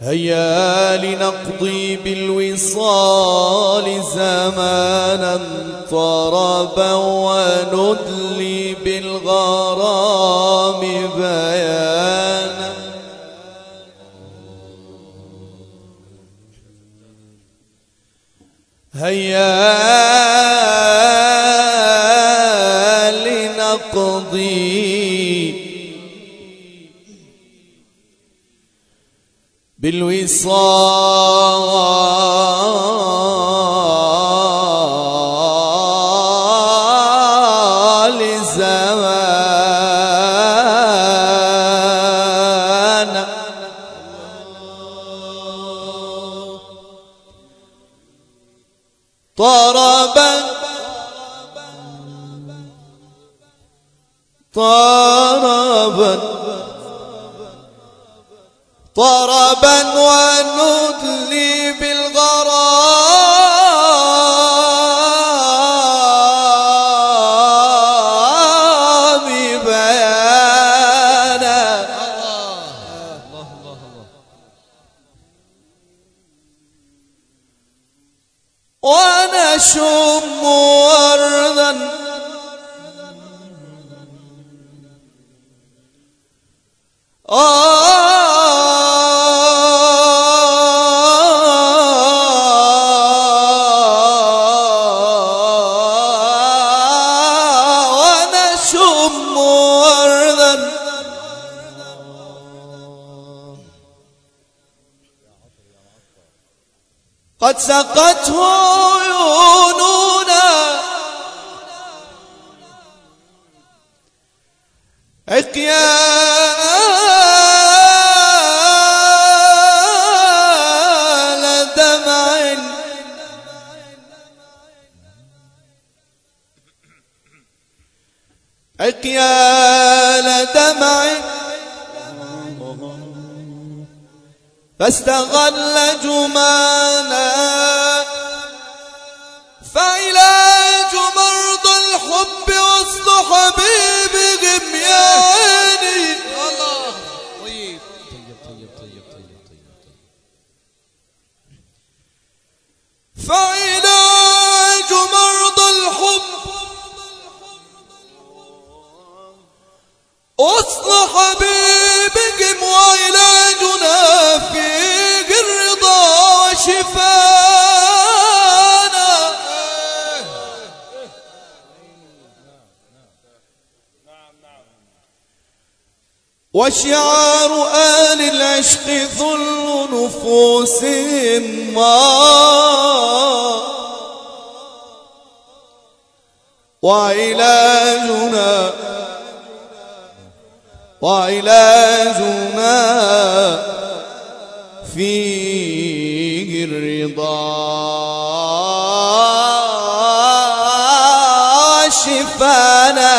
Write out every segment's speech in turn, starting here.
هيا لنقضي بالوصال زمانا طربا وندلي بالغرام بيانا. هيا لنقضي بالوصال زمانا طربا طربا وندلي بالغرام بيانا. ونشم وردا ونشم وردا قد سقته عيوننا عقيال دمع عقيال دمع فاستغل جمالا فعلاج مرضى الحب وسط حبيبهم يا عيني. الله طيب طيب طيب طيب طيب طيب. فعلاج مرضى الحب وسط حبيبهم وعلاجنا فيه الرضا وشفانا. وشعار آل العشق ذل نفوسهم وعلاجنا فيه الرضا شفانا.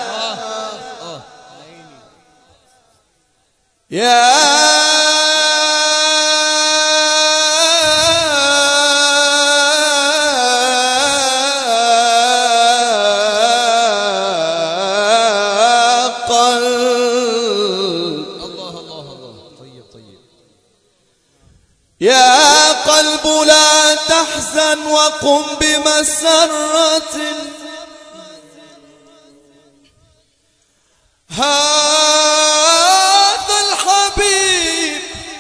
يا يا قلب لا تحزن وقم بمسرة هذا الحبيب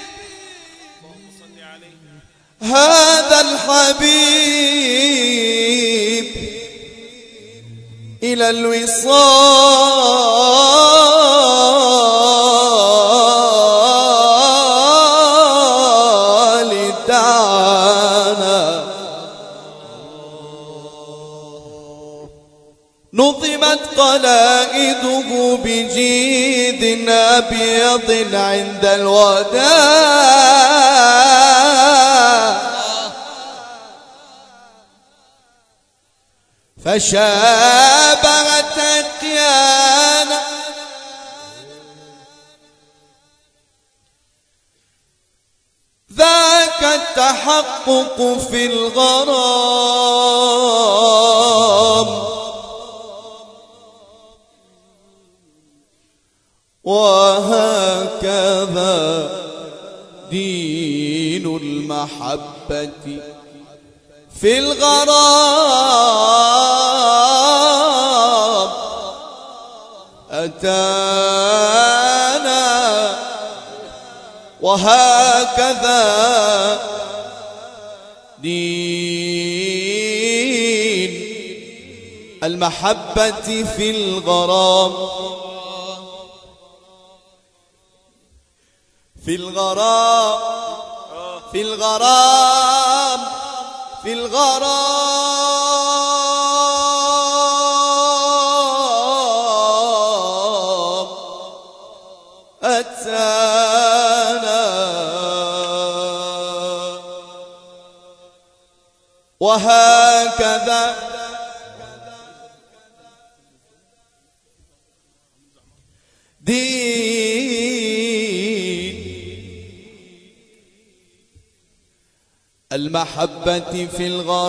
إلى الوصال دعانا. نظمت قلائده بجيد أبيض عند الوداع فشابهت أتيانا ذاك التحقق في الغرام وهكذا دين دين المحبة في الغرام أتانا وهكذا دين المحبة في الغرام في الغرام في الغرام في الغرام أتانا وهكذا دين المحبة في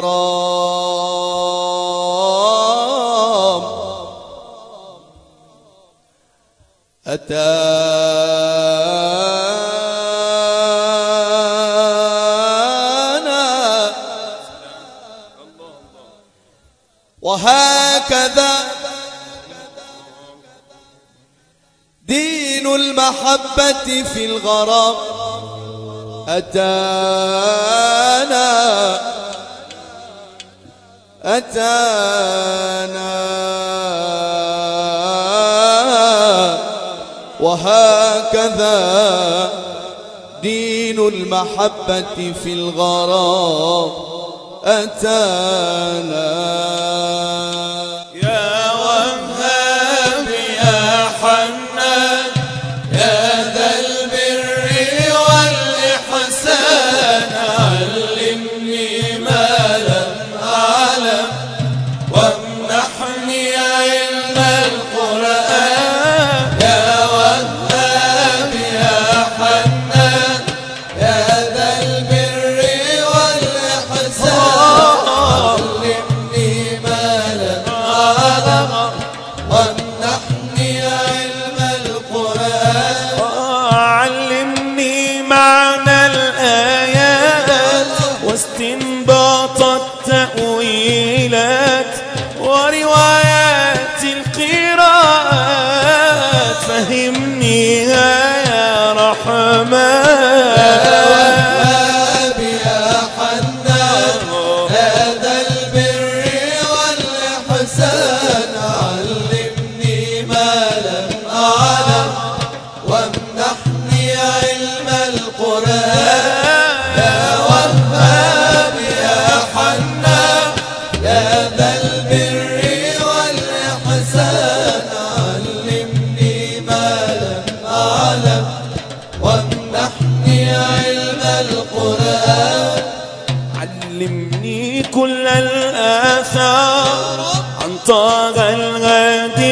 الغرام أتانا وهكذا دين المحبة في الغرام أتانا وهكذا دين المحبة في الغرام أتانا يا وهاب يا حنان يا ذا البر والإحسان علمني ما لم أعلم وامنحني علم القرآن يا وهاب يا حنان يا ذا البر والإحسان علمني ما لم أعلم وامنحني علم القرآن علمني معنى الآيات واستنباط التأويلات وروايات القراءات فهمنيها يا رحمن يا وهاب يا حنان هذا البر والإحسان علمني ما لم أعلم وامنحني علم القرآن يا وهاب يا حنان يا ذا البر والإحسان علمني ما لم أعلم وامنحني علم القرآن علمني كل الآثار عن طه الغادي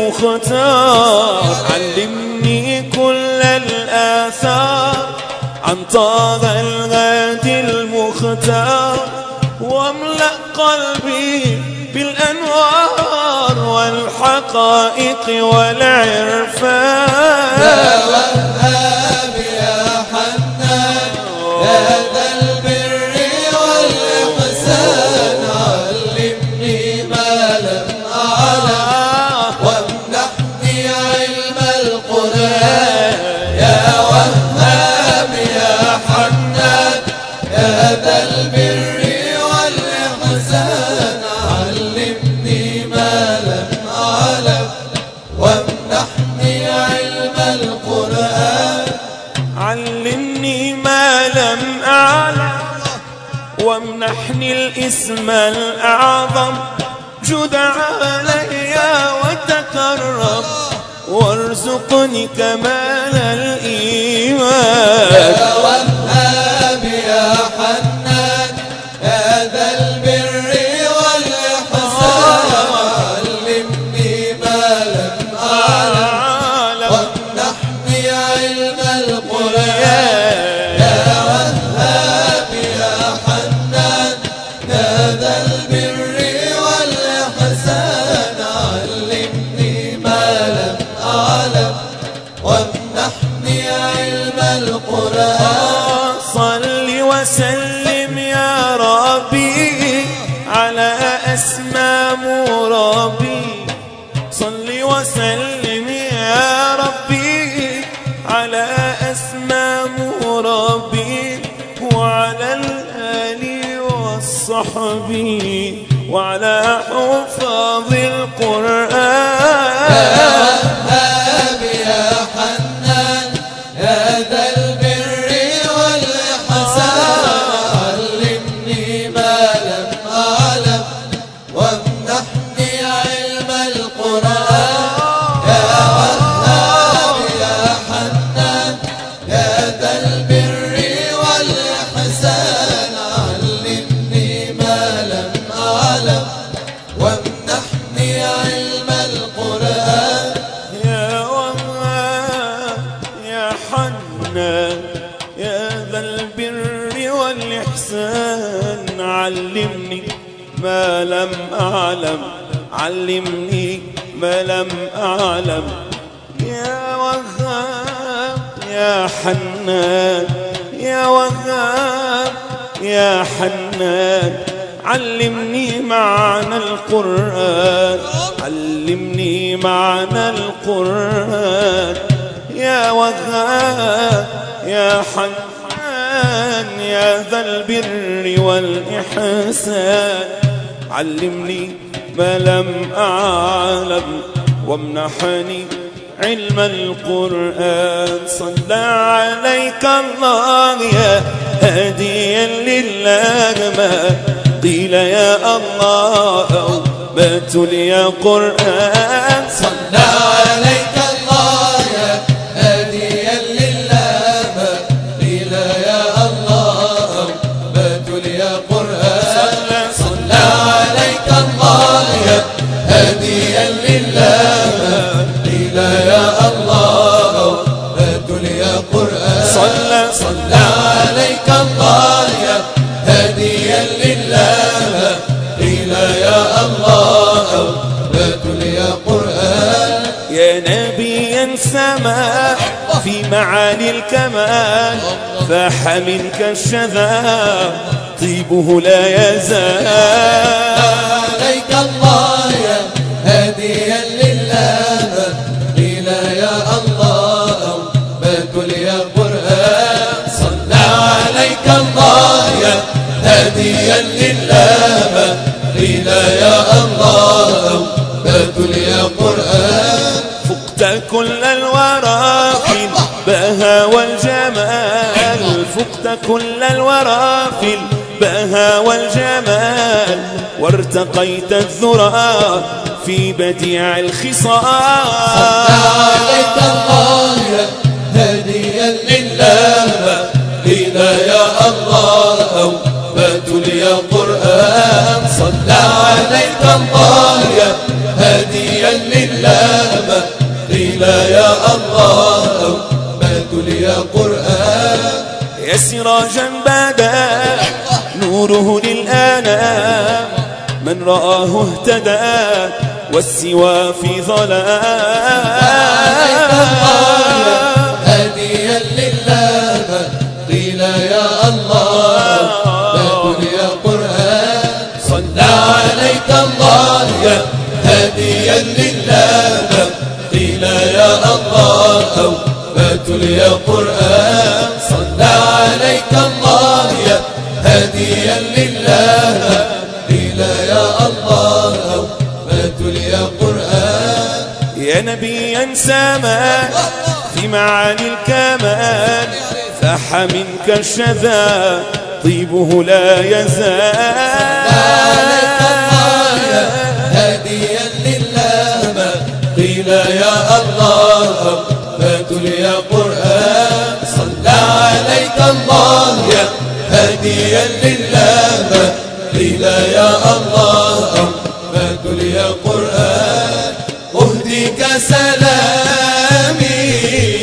المختار علمني كل الآثار عن طه الغادي المختار واملأ قلبي بالأنوار والحقائق والعرفان يا وهاب يا حنان يا ذا البر والإحسان علمني ما لم أعلم وامنحني علم القرآن يا وهاب يا حنان يا ذا البر والإحسان علمني ما لم أعلم وامنحني علم القرآن علمني ما لم أعلم وامنحني الاسم الأعظم جد علي وتكرم وارزقني كمال الإيمان يا وهاب يا حنان يا ذا البر والإحسان علمني ما لم أعلم وامنحني علم القرآن يا وهاب يا حنان يا ذا البر والإحسان علمني ما لم أعلم وامنحني علم القرآن صل وسلم يا ربي على أسمى مربي. صل وسلم يا ربي على أسمى مربي، وعلى الآل والصحب، وعلى حفاظ القرآن. يا وهاب يا حنان يا ذا البر والإحسان، علمني ما لم أعلم وامنحني علم القرآن. يا وهاب يا حنان يا ذا البر والإحسان، علمني ما لم أعلم وامنحني علم القرآن. يا وهاب يا حنان يا ذا البر والإحسان، علمني ما لم أعلم، علمني ما لم أعلم. يا وهاب يا حنان يا وهاب يا حنان، علمني معنى القرآن، علمني معنى القرآن. يا وهاب يا حنان يا ذا البر والإحسان، علمني ما لم أعلم وامنحني علم القرآن. صلى عليك الله يا هاديا لله، ما قيل يا الله أو ما تلي قرآن. صلى عليك الله يا هاديا لله، ما قيل يا الله ما تلي قرآن. صلى عليك الله يا هاديا لله، ما قيل يا الله ما تلي قرآن. صلى عليك الله يا هاديا لله، ما قيل يا الله ما تلي قرآن. يا نبيا سما في معاني الكمال، فاح منك الشذا طيبه لا يزال. عليك الله يا هاديا لله، ما قيل يا الله ما تلي قرآن. صلى عليك الله يا هاديا لله، ما قيل يا الله ما تلي قرآن. فقت كل الورى في البهى والجمال، فقت كل الورى في البهى والجمال، وارتقيت الذرى في بديع الخصال. عليك الله يا هاديا لله، ما قيل يا الله ما تلي قرآن. صلى عليك الله يا هاديا لله، ما قيل يا الله ما تلي قرآن. يا سراجا بدا نوره للآنام، من رآه اهتدى والسوى في ظلام. عليك الله يا هاديا لله، ما قيل يا الله ما تلي قرآن. صلى عليك الله يا هاديا لله، ما قيل يا الله ما تلي قرآن. صلى عليك الله يا هاديا لله، ما قيل يا الله ما تلي قرآن. يا نبيا سما في معاني الكمال، فاح منك الشذا طيبه لا يزال. عليك الله يا هاديا لله، ما قيل يا الله ما تلي قرآن. صلى عليك الله يا هاديا لله، ما قيل يا الله ما تلي قرآن. أهديك سلامي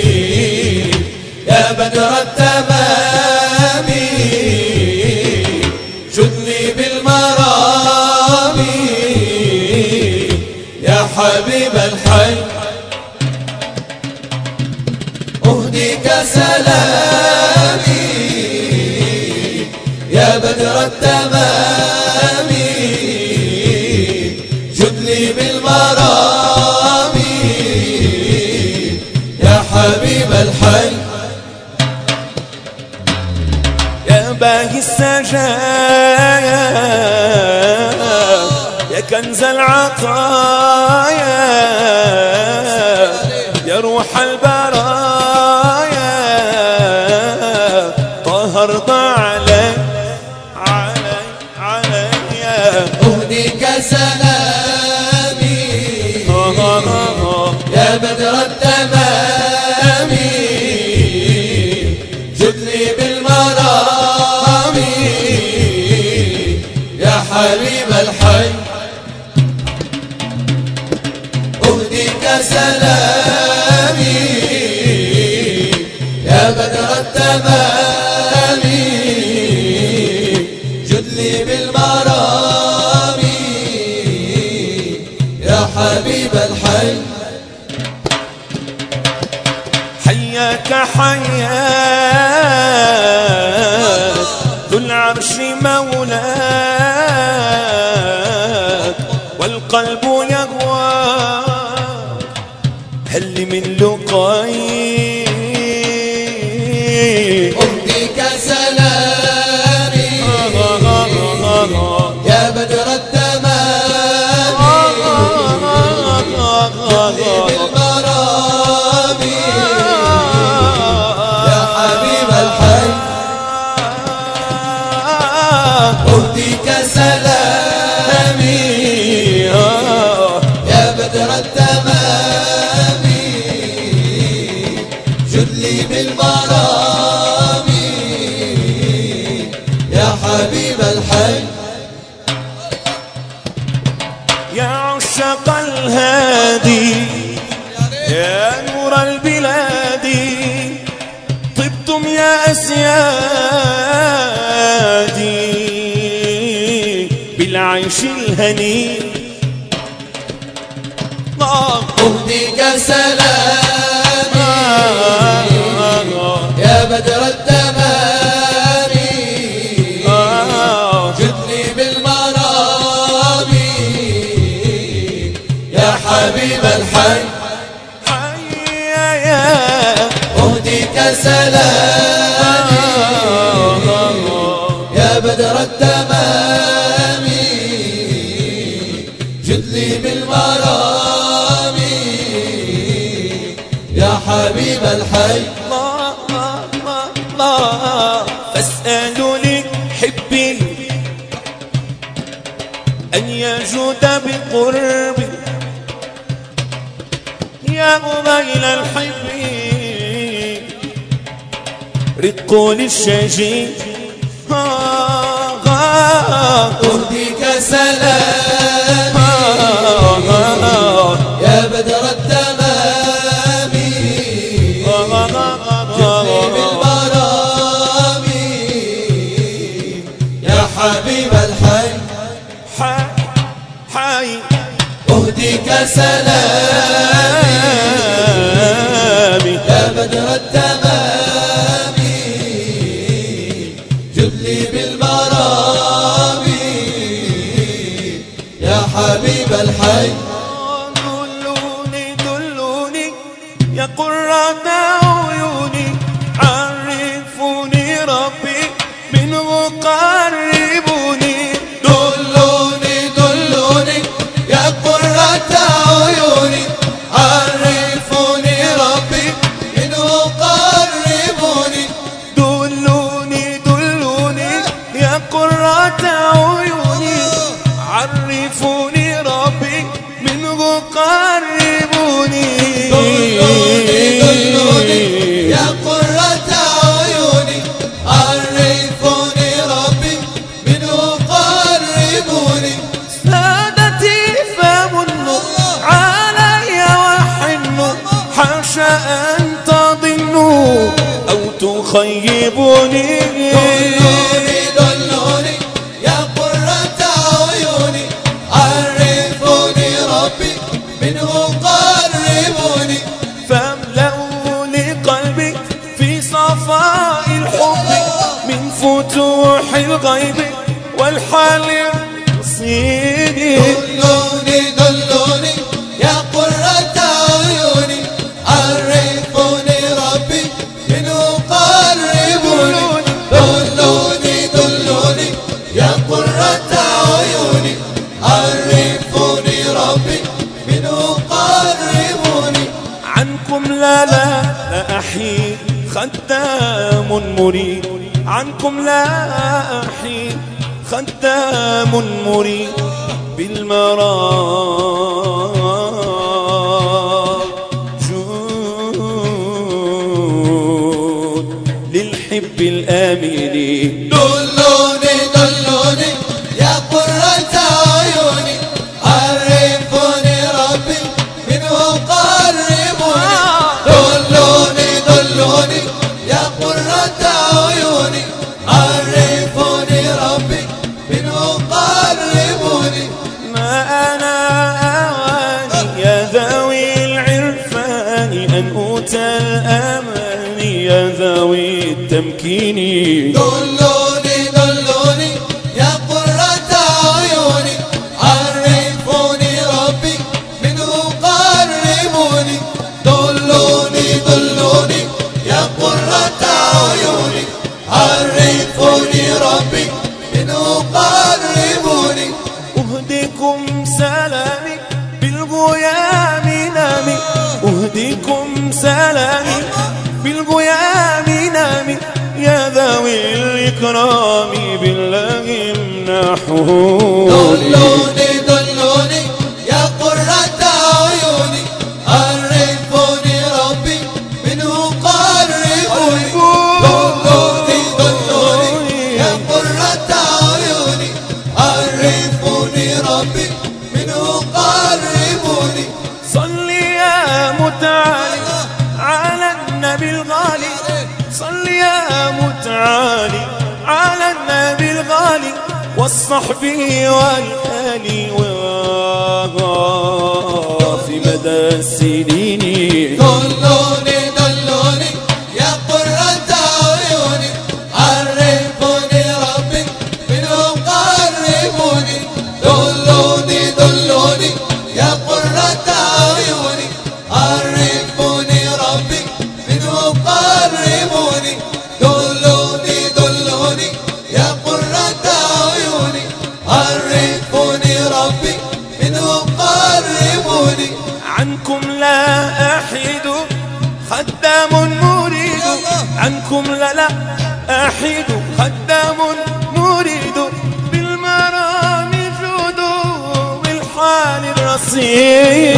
يا بدر التمام، جدني بالمرام يا حبيب الحي. أهديك سلامي الحي يا باهي السجايا يا كنز العطايا يا روح البرايا طه ارضى علي أهديك سلامي يا بدر التمام جدني بالمرام يا حبيب الحي أهديك سلامي يا بدر التمام جدني بالمرام يا حبيب الحي حياك حياك ذو العرش مولاك والقلب يهوى هل من لقاي أهديك سلامي يا بدر التمام جدني بالمرام يا حبيب الحي أهديك سلامي يا بدر التمام جدلي بالمرام يا حبيب الحي يا عشاق الهادي يا نور البلاد طبتم يا أسيادي بالعيش الهني أهديك سلامي يا بدر التمام جدني بالمرام يا حبيب الحي أهديك سلامي يا بدر التمام جدلي بالمرام يا حبيب الحي الله فاسألوني حبي أن يجود بقربي يا غيل الحب رق للشجي أهديك سلامي يا بدر التمام جدني بالمرام يا حبيب الحي حي أهديك سلامي يا بدر التمام جدلي بالمرام يا حبيب الحي دلوني يا قرة عيوني عرفوني ربي منه قربوني دلوني يا قرة عيوني عرفوني ربي منه قربوني دلوني يا قرة عيوني عرفوني ربي منه قربوني دلوني يا قرة عيوني عرفوني ربي منه قربوني سادتي فمنوا علي وحنوا حاشا أن تضنوا أو تخيبوني دلوني يا قرة عيوني عرفوني ربي منه قربوني فاملأوا لقلبي في صفاء الحب من فتوح الغيب والحال يصيني دلوني يا قرة عيوني عرفوني ربي أحيد خدام مريد عنكم لا أحيد خدام مريد بالمرام جود للحب الآمنين دلوني دلوني يا قرة عيوني عرفوني ربي منه قربوني دلوني دلوني يا قرة عيوني عرفوني ربي منه قربوني ما أنا أواني يا ذوي العرفان أن أوتى الأمان يا ذوي التمكين دلوني دلوني يا قرة عيوني عرفوني ربي منه قربوني دلوني دلوني يا قرة عيوني عرفوني ربي منه قربوني أهديكم سلامي بالغيام نامي أهديكم سلامي بالغيام نامي يا ذوي الإكرام بالله امنحوني دلوني دلوني يا قرة عيوني عرفوني ربي منه قربوني دلوني دلوني يا قرة عيوني عرفوني ربي منه قربوني صل يا متعالي على النبي الغالي صل يا متعالي على النبي الغالي والصحب والآل وفي مدى السنين دلوني دلوني يا قرة عيوني عرفوني ربي منه قربوني دلوني دلوني يا قرة عيوني عرفوني ربي منه قربوني دلوني دلوني يا قرة عيوني عرفوني ربي منه قربوني عنكم لا أحيد خدام مريد عنكم لا أحيد خدام مريد بالمرام جود بالحال الرصيد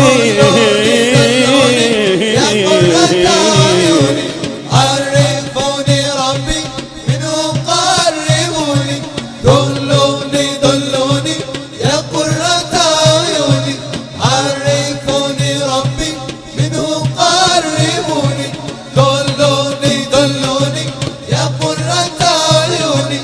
يا قرة عيوني عرفوني ربي منه قربوني دلوني دلوني يا قرة عيوني عرفوني ربي منه قربوني دلوني دلوني يا قرة عيوني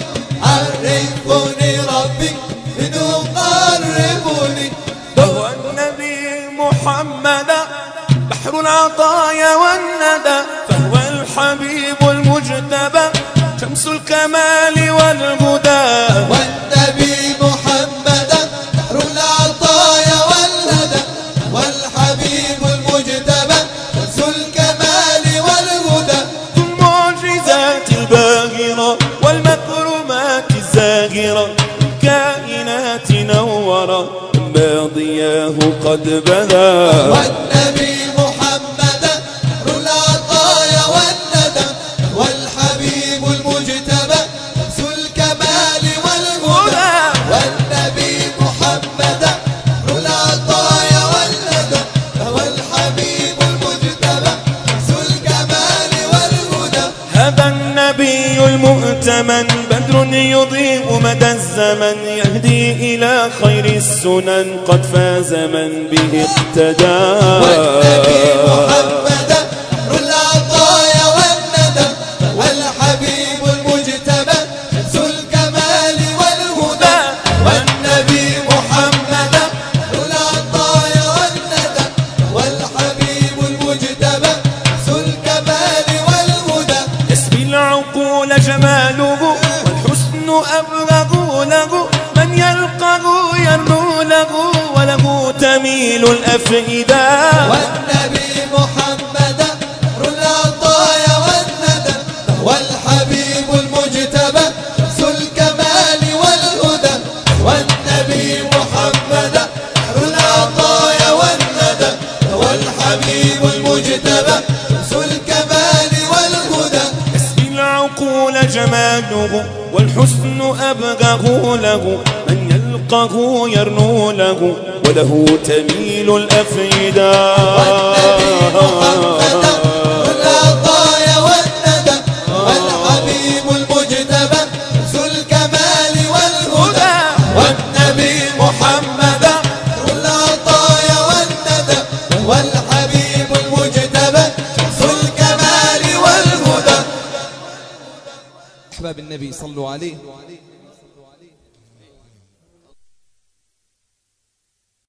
عرفوني ربي منه قربوني هو النبي محمد بحر العطايا والندى فهو الحبيب المجتبى شمس الكمال والهدى والنبي محمد بحر العطايا والهدى والحبيب المجتبى شمس الكمال والهدى ذو المعجزات الباهرة والمكرمات الزاهرة كائنات نورة ماضياه قد بدا والنبي محمد بحر العطايا والندى والحبيب المجتبى شمس الكمال والهدى والنبي محمد بحر العطايا والندى والحبيب المجتبى شمس الكمال والهدى هذا النبي المؤتمن بدر يضيء مدى الزمن يهدي إلى خير السنن قد فاز من به اقتدى والنبي محمد بحر العطايا والندى والحبيب المجتبى شمس الكمال والهدى والنبي محمد بحر العطايا والندى والحبيب المجتبى شمس الكمال والهدى يسبي العقول جماله والحسن أبلغ له من يلقه يرنو له وله تميل الأفئدة والنبي محمد بحر العطايا والندى والحبيب المجتبى شمس الكمال والهدى والنبي محمد بحر العطايا والندى والحبيب المجتبى شمس الكمال جماله والحسن أبغاه له من يلقه يرنو له وله تميل الأفئدة والنبي محمد العطايا والندى والحبيب المجتبى ذو الكمال والهدى والنبي محمد العطايا والندى والحبيب المجتبى ذو الكمال والهدى. أحباب النبي صلوا عليه.